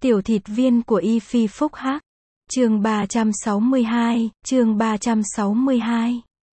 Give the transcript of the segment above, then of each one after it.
Tiểu thịt viên của Y Phi Phúc Hắc. Chương 362, chương 362.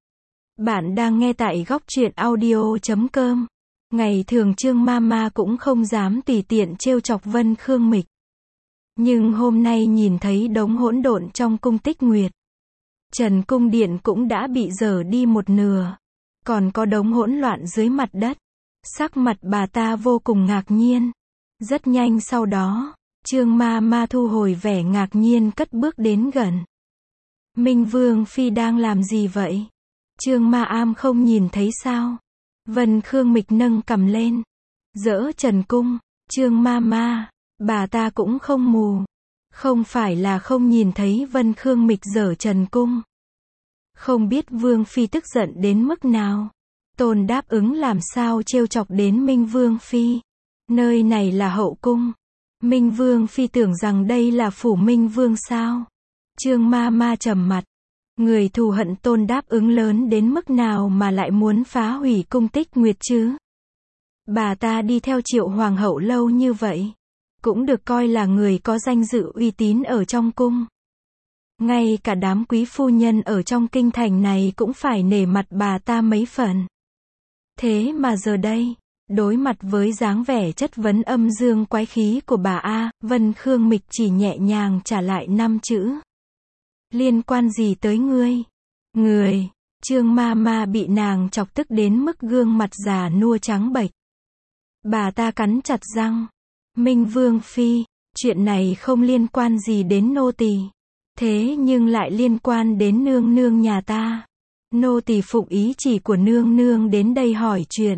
Bạn đang nghe tại góc truyện audio.com. Ngày thường Trương Mama cũng không dám tùy tiện trêu chọc Vân Khương Mịch. Nhưng hôm nay nhìn thấy đống hỗn độn trong cung Tích Nguyệt. Trần cung điện cũng đã bị dở đi một nửa. Còn có đống hỗn loạn dưới mặt đất. Sắc mặt bà ta vô cùng ngạc nhiên. Rất nhanh sau đó, Trương Mama thu hồi vẻ ngạc nhiên cất bước đến gần. Minh Vương Phi đang làm gì vậy? Trương Ma Am không nhìn thấy sao? Vân Khương Mịch nâng cằm lên. Dỡ Trần cung, Trương Mama, bà ta cũng không mù. Không phải là không nhìn thấy Vân Khương Mịch dở Trần cung. Không biết Vương Phi tức giận đến mức nào. Tôn đáp ứng làm sao trêu chọc đến Minh Vương Phi. Nơi này là hậu cung. Minh Vương Phi tưởng rằng đây là phủ Minh Vương sao? Trương Mama trầm mặt. Người thù hận Tôn đáp ứng lớn đến mức nào mà lại muốn phá hủy cung Tích Nguyệt chứ? Bà ta đi theo Triệu Hoàng hậu lâu như vậy. Cũng được coi là người có danh dự uy tín ở trong cung. Ngay cả đám quý phu nhân ở trong kinh thành này cũng phải nể mặt bà ta mấy phần. Thế mà giờ đây, đối mặt với dáng vẻ chất vấn âm dương quái khí của bà A, Vân Khương Mịch chỉ nhẹ nhàng trả lại 5 chữ. Liên quan gì tới ngươi? Người, Trương Mama bị nàng chọc tức đến mức gương mặt già nua trắng bệch. Bà ta cắn chặt răng. Minh Vương Phi, chuyện này không liên quan gì đến nô tỳ. Thế nhưng lại liên quan đến nương nương nhà ta. Nô tỳ phụng ý chỉ của nương nương đến đây hỏi chuyện.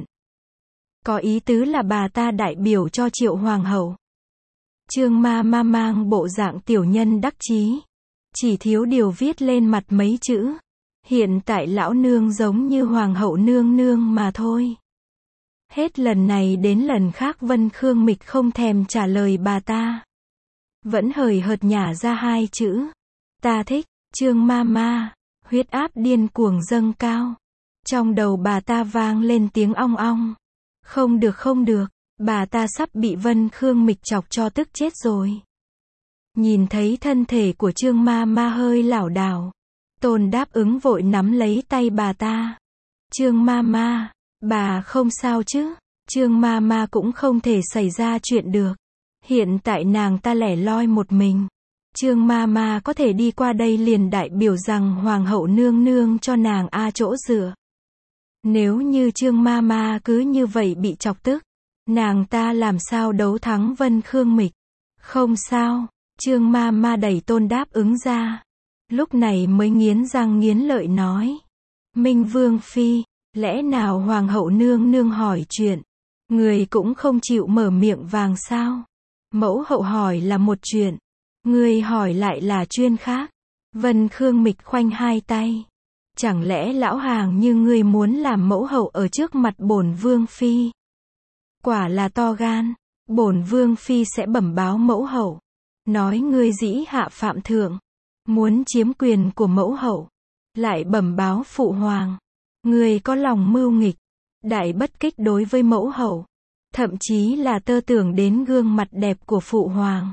Có ý tứ là bà ta đại biểu cho Triệu Hoàng hậu. Trương Mama mang bộ dạng tiểu nhân đắc chí. Chỉ thiếu điều viết lên mặt mấy chữ. Hiện tại lão nương giống như Hoàng hậu nương nương mà thôi. Hết lần này đến lần khác Vân Khương Mịch không thèm trả lời bà ta. Vẫn hời hợt nhả ra 2 chữ. Ta thích, Trương Mama. Huyết áp điên cuồng dâng cao. Trong đầu bà ta vang lên tiếng ong ong. Không được không được, bà ta sắp bị Vân Khương Mịch chọc cho tức chết rồi. Nhìn thấy thân thể của Trương Mama hơi lảo đảo. Tôn đáp ứng vội nắm lấy tay bà ta. Trương Mama, bà không sao chứ? Trương Mama cũng không thể xảy ra chuyện được. Hiện tại nàng ta lẻ loi một mình. Trương Mama có thể đi qua đây liền đại biểu rằng Hoàng hậu nương nương cho nàng chỗ dựa. Nếu như Trương Mama cứ như vậy bị chọc tức, nàng ta làm sao đấu thắng Vân Khương Mịch? Không sao, Trương Mama đẩy Tôn đáp ứng ra. Lúc này mới nghiến răng nghiến lợi nói. Minh Vương Phi, lẽ nào Hoàng hậu nương nương hỏi chuyện, người cũng không chịu mở miệng vàng sao? Mẫu hậu hỏi là một chuyện, người hỏi lại là chuyên khác. Vân Khương Mịch khoanh 2 tay. Chẳng lẽ lão hàng như ngươi muốn làm mẫu hậu ở trước mặt bổn Vương Phi? Quả là to gan. Bổn Vương Phi sẽ bẩm báo mẫu hậu. Nói ngươi dĩ hạ phạm thượng. Muốn chiếm quyền của mẫu hậu. Lại bẩm báo phụ hoàng. Ngươi có lòng mưu nghịch. Đại bất kích đối với mẫu hậu. Thậm chí là tơ tưởng đến gương mặt đẹp của phụ hoàng.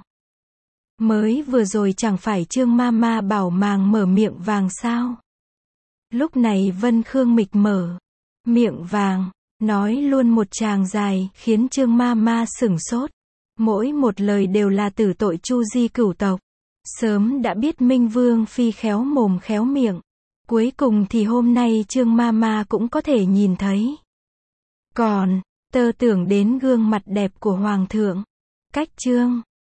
Mới vừa rồi chẳng phải Trương Mama bảo màng mở miệng vàng sao? Lúc này Vân Khương Mịch mở miệng vàng, nói luôn một tràng dài, khiến Trương Mama sửng sốt. Mỗi một lời đều là tử tội Chu Di cửu tộc. Sớm đã biết Minh Vương Phi khéo mồm khéo miệng. Cuối cùng thì hôm nay Trương Mama cũng có thể nhìn thấy. Còn, tơ tưởng đến gương mặt đẹp của Hoàng thượng. Cách Trương